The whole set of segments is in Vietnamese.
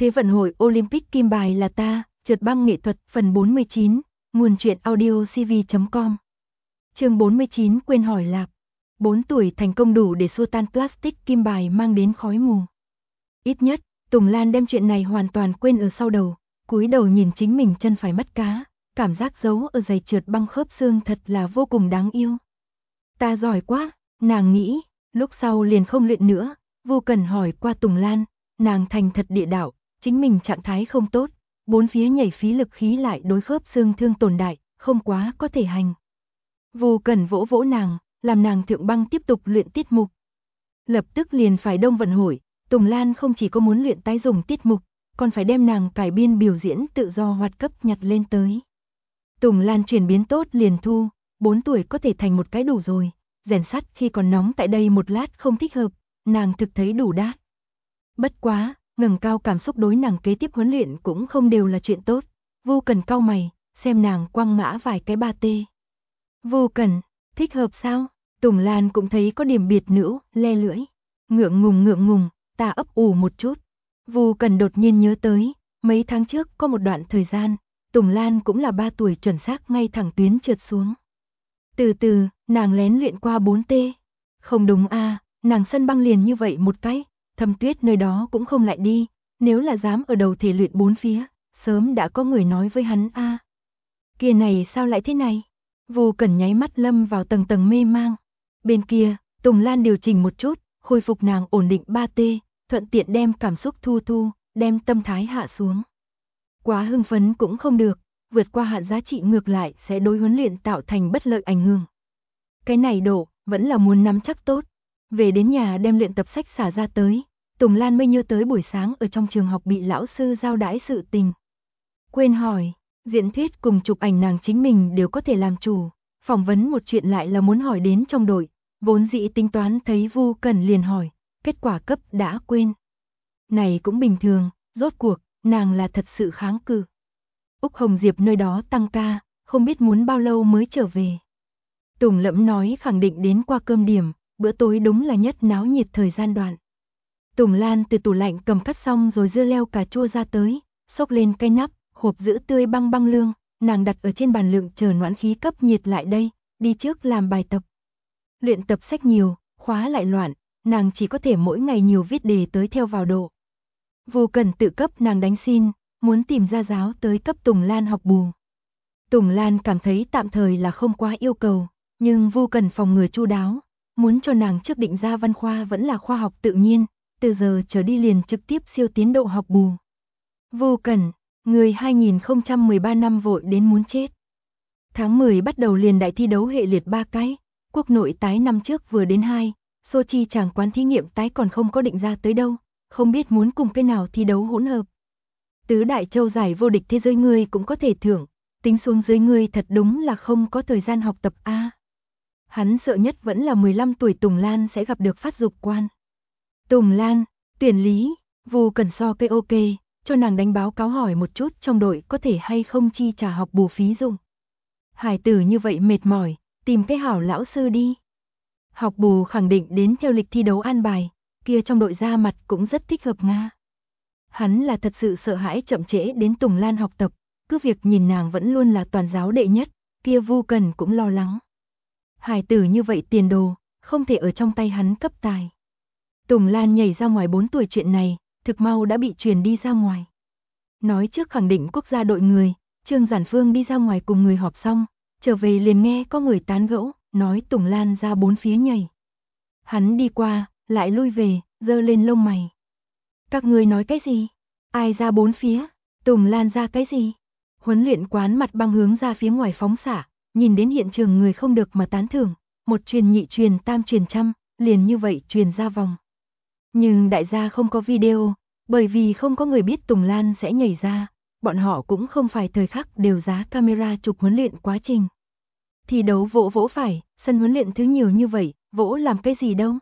Thế vận hội Olympic kim bài là ta, trượt băng nghệ thuật phần 49, nguồn truyện audio cv.com. Chương 49 quên hỏi Lạp. 4 tuổi thành công đủ để xua tan plastic kim bài mang đến khói mù. Ít nhất, Tùng Lan đem chuyện này hoàn toàn quên ở sau đầu, cúi đầu nhìn chính mình chân phải mắt cá, cảm giác giấu ở giày trượt băng khớp xương thật là vô cùng đáng yêu. Ta giỏi quá, nàng nghĩ, lúc sau liền không luyện nữa. Vô Cần hỏi qua Tùng Lan, nàng thành thật địa đạo, chính mình trạng thái không tốt, bốn phía nhảy phí lực khí lại đối khớp xương thương tổn đại, không quá có thể hành. Vô Cần vỗ vỗ nàng, làm nàng thượng băng tiếp tục luyện tiết mục. Lập tức liền phải Đông vận hội, Tùng Lan không chỉ có muốn luyện tái dùng tiết mục, còn phải đem nàng cải biên biểu diễn tự do hoạt cấp nhặt lên tới. Tùng Lan chuyển biến tốt liền thu, 4 tuổi có thể thành một cái đủ rồi, rèn sắt khi còn nóng tại đây một lát không thích hợp, nàng thực thấy đủ đát. Bất quá, ngẩng cao cảm xúc đối nàng kế tiếp huấn luyện cũng không đều là chuyện tốt. Vô Cần cau mày, xem nàng quăng ngã vài cái ba tê. Vô Cần, thích hợp sao? Tùng Lan cũng thấy có điểm biệt nữ, le lưỡi. Ngượng ngùng, ta ấp ủ một chút. Vô Cần đột nhiên nhớ tới, mấy tháng trước có một đoạn thời gian, Tùng Lan cũng là 3 tuổi chuẩn xác ngay thẳng tuyến trượt xuống. Từ từ, nàng lén luyện qua 4T. Không đúng a, nàng sân băng liền như vậy một cái, Thâm Tuyết nơi đó cũng không lại đi, nếu là dám ở đầu thể luyện 4 phía, sớm đã có người nói với hắn a. Kia này sao lại thế này? Vô Cần nháy mắt lâm vào tầng tầng mê mang. Bên kia, Tùng Lan điều chỉnh một chút, khôi phục nàng ổn định 3T, thuận tiện đem cảm xúc thu, đem tâm thái hạ xuống. Quá hưng phấn cũng không được, vượt qua hạn giá trị ngược lại sẽ đối huấn luyện tạo thành bất lợi ảnh hưởng. Cái này độ, vẫn là muốn nắm chắc tốt. Về đến nhà đem luyện tập sách xả ra tới, Tùng Lan mới nhớ tới buổi sáng ở trong trường học bị lão sư giao đãi sự tình. Quên hỏi, diễn thuyết cùng chụp ảnh nàng chính mình đều có thể làm chủ, phỏng vấn một chuyện lại là muốn hỏi đến trong đội, vốn dĩ tính toán thấy Vô Cần liền hỏi, kết quả cấp đã quên. Này cũng bình thường, rốt cuộc, nàng là thật sự kháng cự. Úc Hồng Diệp nơi đó tăng ca, không biết muốn bao lâu mới trở về. Tùng Lẫm nói khẳng định đến qua cơm điểm, bữa tối đúng là nhất náo nhiệt thời gian đoạn. Tùng Lan từ tủ lạnh cầm cắt xong rồi dưa leo cà chua ra tới, xốc lên cái nắp, hộp giữ tươi băng lương, nàng đặt ở trên bàn lượng chờ noãn khí cấp nhiệt lại đây, đi trước làm bài tập. Luyện tập sách nhiều, khóa lại loạn, nàng chỉ có thể mỗi ngày nhiều viết đề tới theo vào độ. Vô Cần tự cấp nàng đánh xin, muốn tìm gia giáo tới cấp Tùng Lan học bù. Tùng Lan cảm thấy tạm thời là không quá yêu cầu, nhưng Vô Cần phòng ngừa chu đáo, muốn cho nàng trước định ra văn khoa vẫn là khoa học tự nhiên, từ giờ trở đi liền trực tiếp siêu tiến độ học bù. Vô Cần, người 2013 năm vội đến muốn chết. Tháng 10 bắt đầu liền đại thi đấu hệ liệt 3 cái, quốc nội tái năm trước vừa đến 2, Sochi chàng quán thí nghiệm tái còn không có định ra tới đâu, không biết muốn cùng cái nào thi đấu hỗn hợp. Tứ đại châu giải vô địch thế giới ngươi cũng có thể thưởng, tính xuống dưới ngươi thật đúng là không có thời gian học tập a. Hắn sợ nhất vẫn là 15 tuổi Tùng Lan sẽ gặp được phát dục quan. Tùng Lan, tuyển lý, Vô Cần so cây ok, cho nàng đánh báo cáo hỏi một chút trong đội có thể hay không chi trả học bù phí dụng. Hải tử như vậy mệt mỏi, tìm cái hảo lão sư đi. Học bù khẳng định đến theo lịch thi đấu an bài, kia trong đội ra mặt cũng rất thích hợp nga. Hắn là thật sự sợ hãi chậm trễ đến Tùng Lan học tập, cứ việc nhìn nàng vẫn luôn là toàn giáo đệ nhất, kia Vô Cần cũng lo lắng. Hải tử như vậy tiền đồ, không thể ở trong tay hắn cấp tài. Tùng Lan nhảy ra ngoài 4 tuổi chuyện này, thực mau đã bị truyền đi ra ngoài. Nói trước khẳng định quốc gia đội người, Trương Giản Phương đi ra ngoài cùng người họp xong, trở về liền nghe có người tán gẫu, nói Tùng Lan ra 4 phía nhảy. Hắn đi qua, lại lui về, giơ lên lông mày. Các ngươi nói cái gì? Ai ra 4 phía? Tùng Lan ra cái gì? Huấn luyện quán mặt băng hướng ra phía ngoài phóng xạ, nhìn đến hiện trường người không được mà tán thưởng, một truyền nhị truyền tam truyền trăm, liền như vậy truyền ra vòng. Nhưng đại gia không có video, bởi vì không có người biết Tùng Lan sẽ nhảy ra, bọn họ cũng không phải thời khắc đều giá camera chụp huấn luyện quá trình. Thi đấu vỗ phải, sân huấn luyện thứ nhiều như vậy, vỗ làm cái gì đâu.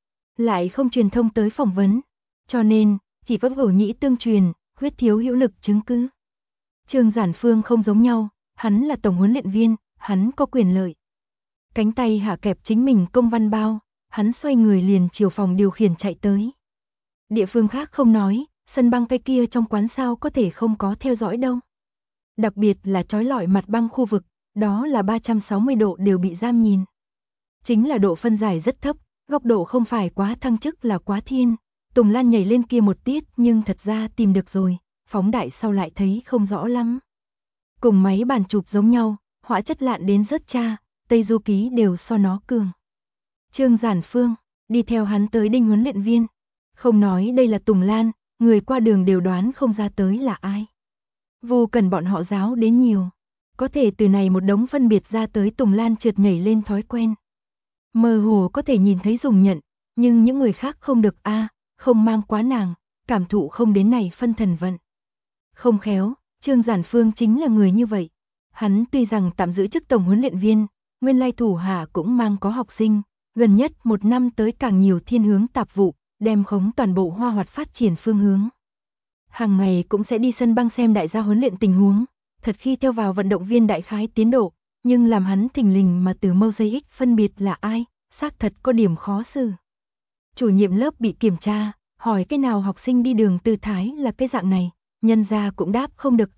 Lại không truyền thông tới phỏng vấn, cho nên, chỉ có hữu nhĩ tương truyền, huyết thiếu hữu lực chứng cứ. Trương Giản Phương không giống nhau, hắn là tổng huấn luyện viên, hắn có quyền lợi. Cánh tay hạ kẹp chính mình công văn bao, hắn xoay người liền chiều phòng điều khiển chạy tới. Địa phương khác không nói, Sân băng cái kia trong quán sao có thể không có theo dõi đâu. Đặc biệt là trói lọi mặt băng khu vực, đó là 360 độ đều bị giam nhìn. Chính là độ phân giải rất thấp, góc độ không phải quá thăng chức là quá thiên. Tùng Lan nhảy lên kia một tiết nhưng thật ra tìm được rồi, phóng đại sau lại thấy không rõ lắm. Cùng máy bàn chụp giống nhau, họa chất lạn đến rớt cha, Tây Du Ký đều so nó cường. Trương Giản Phương, đi theo hắn tới Đinh huấn luyện viên. Không nói đây là Tùng Lan, người qua đường đều đoán không ra tới là ai. Vô cần bọn họ giáo đến nhiều. Có thể từ này một đống phân biệt ra tới Tùng Lan trượt nhảy lên thói quen. Mơ hồ có thể nhìn thấy dùng nhận, nhưng những người khác không được không mang quá nàng, cảm thụ không đến này phân thần vận. Không khéo, Trương Giản Phương chính là người như vậy. Hắn tuy rằng tạm giữ chức tổng huấn luyện viên, nguyên lai thủ hạ cũng mang có học sinh, gần nhất một năm tới càng nhiều thiên hướng tạp vụ, đem khống toàn bộ Hoa Hoạt phát triển phương hướng. Hàng ngày cũng sẽ đi sân băng xem đại gia huấn luyện tình huống, thật khi theo vào vận động viên đại khái tiến độ, nhưng làm hắn thình lình mà từ Mosaic phân biệt là ai, xác thật có điểm khó xử. Chủ nhiệm lớp bị kiểm tra, hỏi cái nào học sinh đi đường tư thái là cái dạng này, nhân ra cũng đáp không được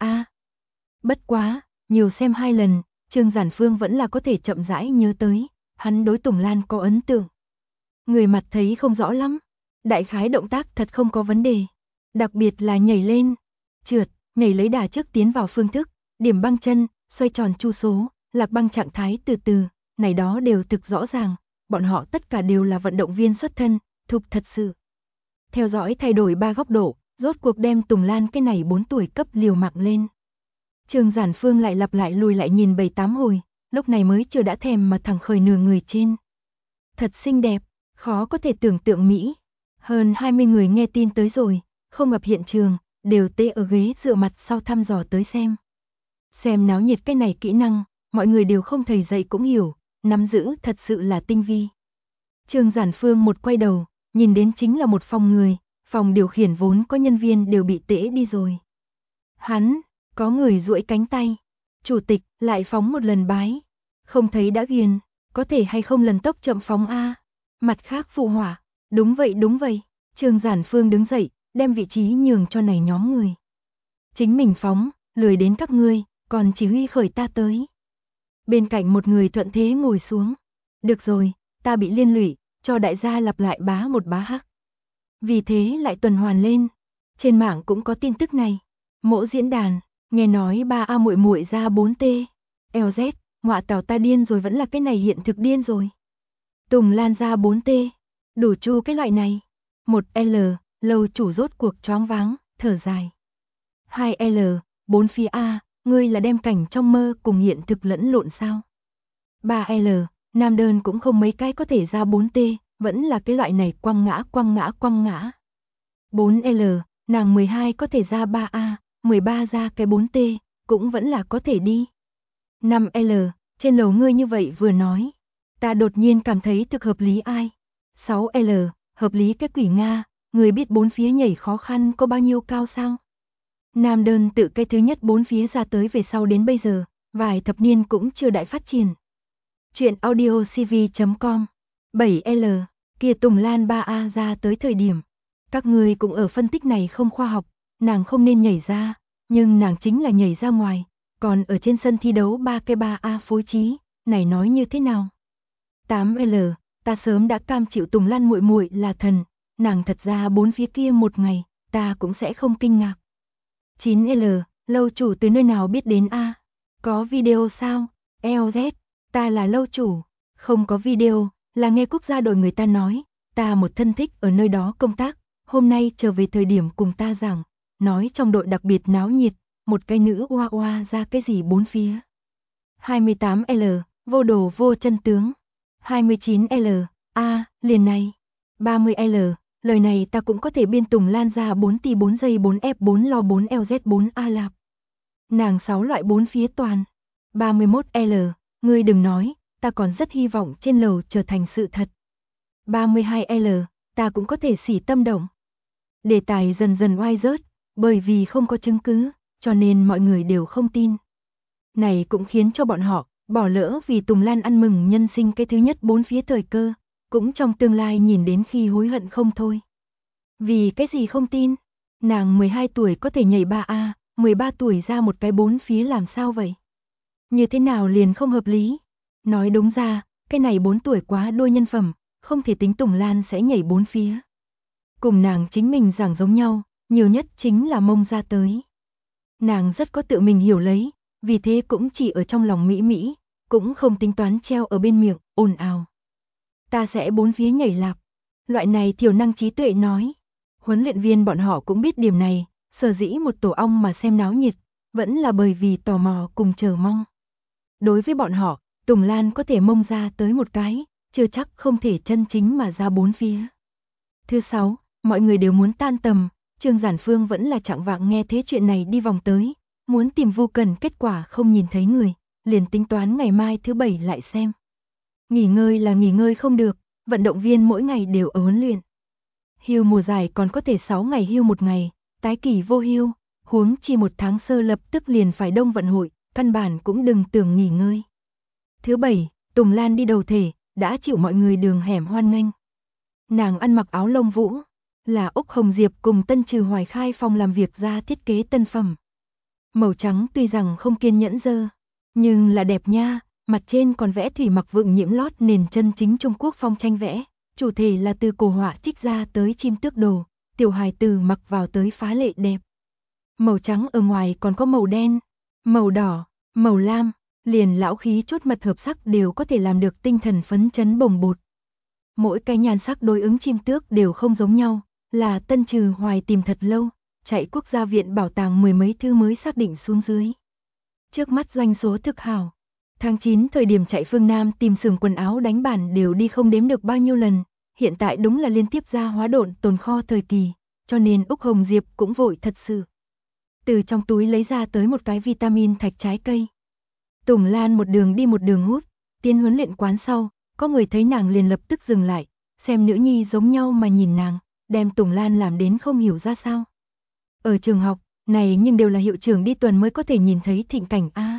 Bất quá, nhiều xem 2 lần, Trương Giản Phương vẫn là có thể chậm rãi nhớ tới, hắn đối Tùng Lan có ấn tượng. Người mặt thấy không rõ lắm, đại khái động tác thật không có vấn đề, đặc biệt là nhảy lên, trượt, nhảy lấy đà trước tiến vào phương thức, điểm băng chân, xoay tròn chu số, lạc băng trạng thái từ từ, này đó đều thực rõ ràng, bọn họ tất cả đều là vận động viên xuất thân, thục thật sự. Theo dõi thay đổi 3 góc độ, rốt cuộc đem Tùng Lan cái này 4 tuổi cấp liều mạng lên. Trương Giản Phương lại lặp lại lùi lại nhìn 7-8 hồi, lúc này mới chưa đã thèm mà thẳng khởi nửa người trên. Thật xinh đẹp, khó có thể tưởng tượng Mỹ. Hơn 20 người nghe tin tới rồi, không gặp hiện trường, đều tê ở ghế dựa mặt sau thăm dò tới xem. Xem náo nhiệt cái này kỹ năng, mọi người đều không thầy dạy cũng hiểu, nắm giữ thật sự là tinh vi. Trương Giản Phương một quay đầu, nhìn đến chính là một phòng người, phòng điều khiển vốn có nhân viên đều bị tễ đi rồi. Hắn, có người duỗi cánh tay, chủ tịch lại phóng một lần bái, không thấy đã ghiền, có thể hay không lần tốc chậm phóng Mặt khác phụ họa, đúng vậy, Trương Giản Phương đứng dậy, đem vị trí nhường cho này nhóm người. Chính mình phóng, lười đến các ngươi, còn chỉ huy khởi ta tới. Bên cạnh một người thuận thế ngồi xuống. Được rồi, ta bị liên lụy, cho đại gia lặp lại bá một bá hắc. Vì thế lại tuần hoàn lên. Trên mạng cũng có tin tức này. Mỗ diễn đàn, nghe nói 3A muội muội ra 4T. LZ, ngọa tảo ta điên rồi, vẫn là cái này hiện thực điên rồi. Tùng Lan ra 4T, đủ chu cái loại này. 1L, lâu chủ rốt cuộc choáng váng, thở dài. 2L, 4 phía A, ngươi là đem cảnh trong mơ cùng hiện thực lẫn lộn sao? 3L, nam đơn cũng không mấy cái có thể ra 4T, vẫn là cái loại này quăng ngã. 4L, nàng 12 có thể ra 3A, 13 ra cái 4T, cũng vẫn là có thể đi. 5L, trên lầu ngươi như vậy vừa nói, ta đột nhiên cảm thấy thực hợp lý ai. 6L, hợp lý cái quỷ Nga, người biết 4 phía nhảy khó khăn có bao nhiêu cao sao? Nam đơn tự cái thứ nhất 4 phía ra tới về sau đến bây giờ, vài thập niên cũng chưa đại phát triển. Chuyện audio cv.com 7L, kia Tùng Lan 3A ra tới thời điểm. Các người cũng ở phân tích này không khoa học, nàng không nên nhảy ra, nhưng nàng chính là nhảy ra ngoài, còn ở trên sân thi đấu 3 cái 3A phối trí, này nói như thế nào? 8L, ta sớm đã cam chịu Tùng Lan muội muội là thần, nàng thật ra 4 phía kia một ngày, ta cũng sẽ không kinh ngạc. 9L, lâu chủ từ nơi nào biết đến Có video sao? LZ, ta là lâu chủ, không có video, là nghe quốc gia đội người ta nói, ta một thân thích ở nơi đó công tác, hôm nay trở về thời điểm cùng ta rằng, nói trong đội đặc biệt náo nhiệt, một cái nữ oa oa ra cái gì 4 phía. 28L, vô đồ vô chân tướng. 29L, liền này. 30L, lời này ta cũng có thể biên Tùng Lan ra 4T 4 giây 4F4 lo 4LZ 4A lạp. Nàng 6 loại 4 phía toàn. 31L, ngươi đừng nói, ta còn rất hy vọng trên lầu trở thành sự thật. 32L, ta cũng có thể xỉ tâm động. Đề tài dần dần oai rớt, bởi vì không có chứng cứ, cho nên mọi người đều không tin. Này cũng khiến cho bọn họ bỏ lỡ vì Tùng Lan ăn mừng nhân sinh cái thứ nhất 4 phía thời cơ, cũng trong tương lai nhìn đến khi hối hận không thôi. Vì cái gì không tin? Nàng 12 tuổi có thể nhảy 3A, 13 tuổi ra một cái 4 phía làm sao vậy? Như thế nào liền không hợp lý? Nói đúng ra, cái này 4 tuổi quá đôi nhân phẩm, không thể tính Tùng Lan sẽ nhảy 4 phía. Cùng nàng chính mình giảng giống nhau, nhiều nhất chính là mông ra tới. Nàng rất có tự mình hiểu lấy, vì thế cũng chỉ ở trong lòng mỹ, cũng không tính toán treo ở bên miệng, ồn ào. Ta sẽ 4 phía nhảy lạp. Loại này thiểu năng trí tuệ nói. Huấn luyện viên bọn họ cũng biết điểm này, sở dĩ một tổ ong mà xem náo nhiệt, vẫn là bởi vì tò mò cùng chờ mong. Đối với bọn họ, Tùng Lan có thể mông ra tới một cái, chưa chắc không thể chân chính mà ra 4 phía. Thứ 6, mọi người đều muốn tan tầm, Trương Giản Phương vẫn là chạng vạng nghe thế chuyện này đi vòng tới, muốn tìm Vu Cần kết quả không nhìn thấy người, liền tính toán ngày mai thứ 7 lại xem. Nghỉ ngơi là nghỉ ngơi không được, vận động viên mỗi ngày đều ở huấn luyện. Hưu mùa giải còn có thể 6 ngày hưu một ngày, tái kỳ vô hưu, huống chi một tháng sơ lập tức liền phải đông vận hội, căn bản cũng đừng tưởng nghỉ ngơi. Thứ 7, Tùng Lan đi đầu thể, đã chịu mọi người đường hẻm hoan nghênh. Nàng ăn mặc áo lông vũ, là Úc Hồng Diệp cùng Tân Trừ Hoài khai phòng làm việc ra thiết kế tân phẩm. Màu trắng tuy rằng không kiên nhẫn dơ, nhưng là đẹp nha, mặt trên còn vẽ thủy mặc vượng nhiễm lót nền chân chính Trung Quốc phong tranh vẽ, chủ thể là từ cổ họa trích ra tới chim tước đồ, tiểu hài tử mặc vào tới phá lệ đẹp. Màu trắng ở ngoài còn có màu đen, màu đỏ, màu lam, liền lão khí chốt mật hợp sắc đều có thể làm được tinh thần phấn chấn bồng bột. Mỗi cái nhan sắc đối ứng chim tước đều không giống nhau, là Tân Trừ Hoài tìm thật lâu, chạy quốc gia viện bảo tàng mười mấy thư mới xác định xuống dưới. Trước mắt doanh số thực hảo. Tháng 9 thời điểm chạy phương Nam tìm xưởng quần áo đánh bản đều đi không đếm được bao nhiêu lần, hiện tại đúng là liên tiếp ra hóa độn tồn kho thời kỳ, cho nên Úc Hồng Diệp cũng vội thật sự. Từ trong túi lấy ra tới một cái vitamin thạch trái cây. Tùng Lan một đường đi một đường hút, tiến huấn luyện quán sau, có người thấy nàng liền lập tức dừng lại, xem nữ nhi giống nhau mà nhìn nàng, đem Tùng Lan làm đến không hiểu ra sao. Ở trường học, này nhưng đều là hiệu trưởng đi tuần mới có thể nhìn thấy thịnh cảnh a.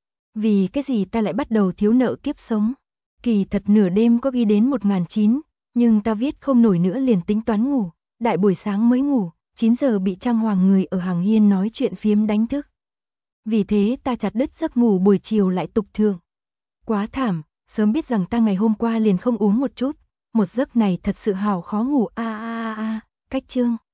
Vì cái gì ta lại bắt đầu thiếu nợ kiếp sống? Kỳ thật nửa đêm có ghi đến 1009, nhưng ta viết không nổi nữa liền tính toán ngủ, đại buổi sáng mới ngủ, 9 giờ bị Trang Hoàng người ở hàng hiên nói chuyện phiếm đánh thức. Vì thế ta chặt đứt giấc ngủ buổi chiều lại tục thường. Quá thảm, sớm biết rằng ta ngày hôm qua liền không uống một chút, một giấc này thật sự hào khó ngủ a. Cách chương